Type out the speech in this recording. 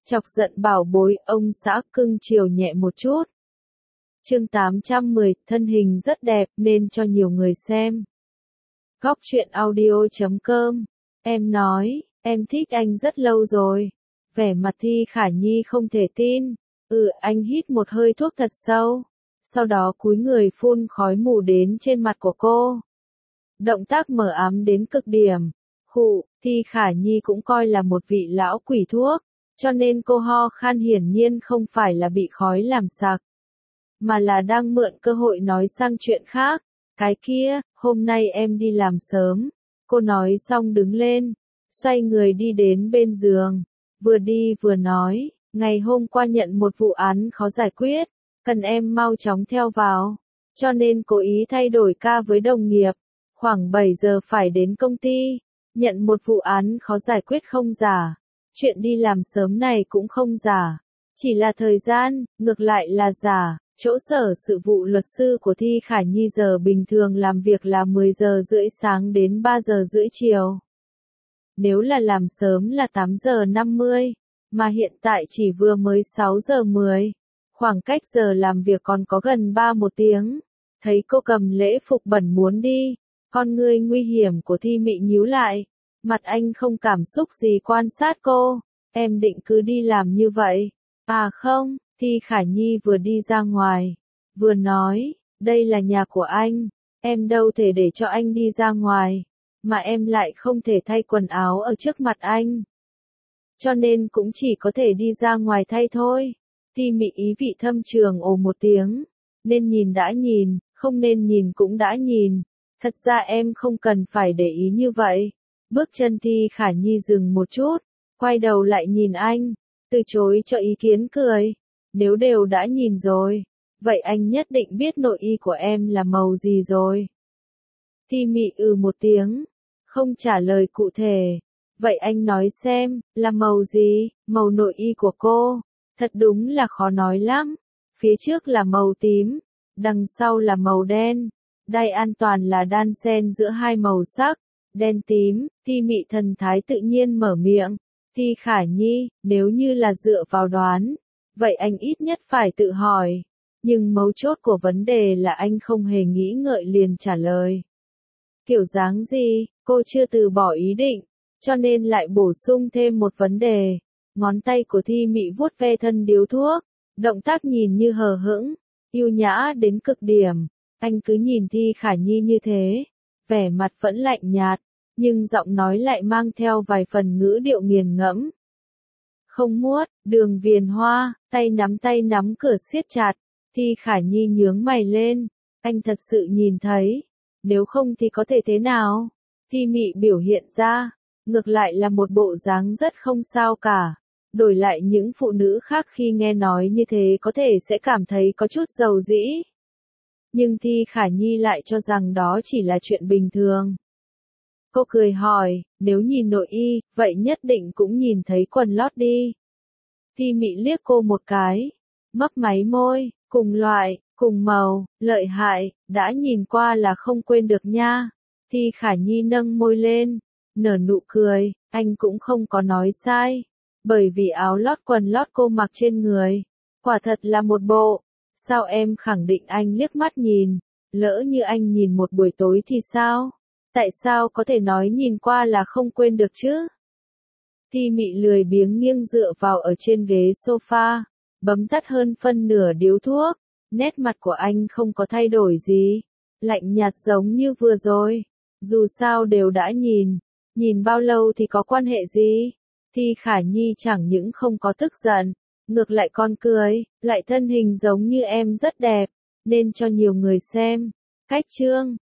Chọc giận bảo bối, ông xã cưng chiều nhẹ một chút. Chương 810, thân hình rất đẹp nên cho nhiều người xem. Góc truyện audio.com. Em nói, em thích anh rất lâu rồi. Vẻ mặt Thi Khả Nhi không thể tin. Anh hít một hơi thuốc thật sâu. Sau đó cúi người phun khói mù đến trên mặt của cô. Động tác mờ ám đến cực điểm. Thi Khả Nhi cũng coi là một vị lão quỷ thuốc. Cho nên cô ho khan hiển nhiên không phải là bị khói làm sặc. Mà là đang mượn cơ hội nói sang chuyện khác. Cái kia, hôm nay em đi làm sớm. Cô nói xong đứng lên. Xoay người đi đến bên giường. Vừa đi vừa nói. Ngày hôm qua nhận một vụ án khó giải quyết. Cần em mau chóng theo vào. Cho nên cố ý thay đổi ca với đồng nghiệp. Khoảng 7 giờ phải đến công ty. Nhận một vụ án khó giải quyết không giả. Chuyện đi làm sớm này cũng không giả. Chỉ là thời gian, ngược lại là giả. Chỗ sở sự vụ luật sư của Thi Khả Nhi giờ bình thường làm việc là 10 giờ rưỡi sáng đến 3 giờ rưỡi chiều. Nếu là làm sớm là 8 giờ 50, mà hiện tại chỉ vừa mới 6 giờ 10. Khoảng cách giờ làm việc còn có gần 1 tiếng. Thấy cô cầm lễ phục bẩn muốn đi, con ngươi nguy hiểm của Thi Mị nhíu lại. Mặt anh không cảm xúc gì quan sát cô. Em định cứ đi làm như vậy? À không, Thi Khả Nhi vừa đi ra ngoài, vừa nói, đây là nhà của anh, em đâu thể để cho anh đi ra ngoài, mà em lại không thể thay quần áo ở trước mặt anh. Cho nên cũng chỉ có thể đi ra ngoài thay thôi. Thi Mị ý vị thâm trường ồ một tiếng, nên nhìn đã nhìn, không nên nhìn cũng đã nhìn. Thật ra em không cần phải để ý như vậy. Bước chân Thi Khả Nhi dừng một chút, quay đầu lại nhìn anh, từ chối cho ý kiến cười. Nếu đều đã nhìn rồi, vậy anh nhất định biết nội y của em là màu gì rồi. Thi Mị một tiếng, không trả lời cụ thể. Vậy anh nói xem, là màu gì? Màu nội y của cô? Thật đúng là khó nói lắm. Phía trước là màu tím, đằng sau là màu đen. Đai an toàn là đan xen giữa hai màu sắc, đen tím. Thi Mị thần thái tự nhiên mở miệng. Thi Khả Nhi, nếu như là dựa vào đoán, vậy anh ít nhất phải tự hỏi. Nhưng mấu chốt của vấn đề là anh không hề nghĩ ngợi liền trả lời. Kiểu dáng gì, cô chưa từ bỏ ý định, cho nên lại bổ sung thêm một vấn đề. Ngón tay của Thi Mị vuốt ve thân điếu thuốc, động tác nhìn như hờ hững, yêu nhã đến cực điểm. Anh cứ nhìn Thi Khả Nhi như thế, vẻ mặt vẫn lạnh nhạt, nhưng giọng nói lại mang theo vài phần ngữ điệu nghiền ngẫm. Không muốt, Đường Viền Hoa, tay nắm cửa siết chặt. Thi Khả Nhi nhướng mày lên. Anh thật sự nhìn thấy. Nếu không thì có thể thế nào? Thi Mị biểu hiện ra. Ngược lại là một bộ dáng rất không sao cả. Đổi lại những phụ nữ khác khi nghe nói như thế có thể sẽ cảm thấy có chút dầu dĩ. Nhưng Thi Khả Nhi lại cho rằng đó chỉ là chuyện bình thường. Cô cười hỏi, nếu nhìn nội y, vậy nhất định cũng nhìn thấy quần lót đi. Thi Mị liếc cô một cái, mấp máy môi, cùng loại, cùng màu, lợi hại, đã nhìn qua là không quên được nha. Thi Khả Nhi nâng môi lên, nở nụ cười, anh cũng không có nói sai. Bởi vì áo lót quần lót cô mặc trên người, quả thật là một bộ. Sao em khẳng định anh liếc mắt nhìn, lỡ như anh nhìn một buổi tối thì sao? Tại sao có thể nói nhìn qua là không quên được chứ? Thi Mị lười biếng nghiêng dựa vào ở trên ghế sofa, bấm tắt hơn phân nửa điếu thuốc. Nét mặt của anh không có thay đổi gì, lạnh nhạt giống như vừa rồi. Dù sao đều đã nhìn bao lâu thì có quan hệ gì? Thi Khả Nhi chẳng những không có tức giận, ngược lại còn cười, lại thân hình giống như em rất đẹp, nên cho nhiều người xem. Cách chương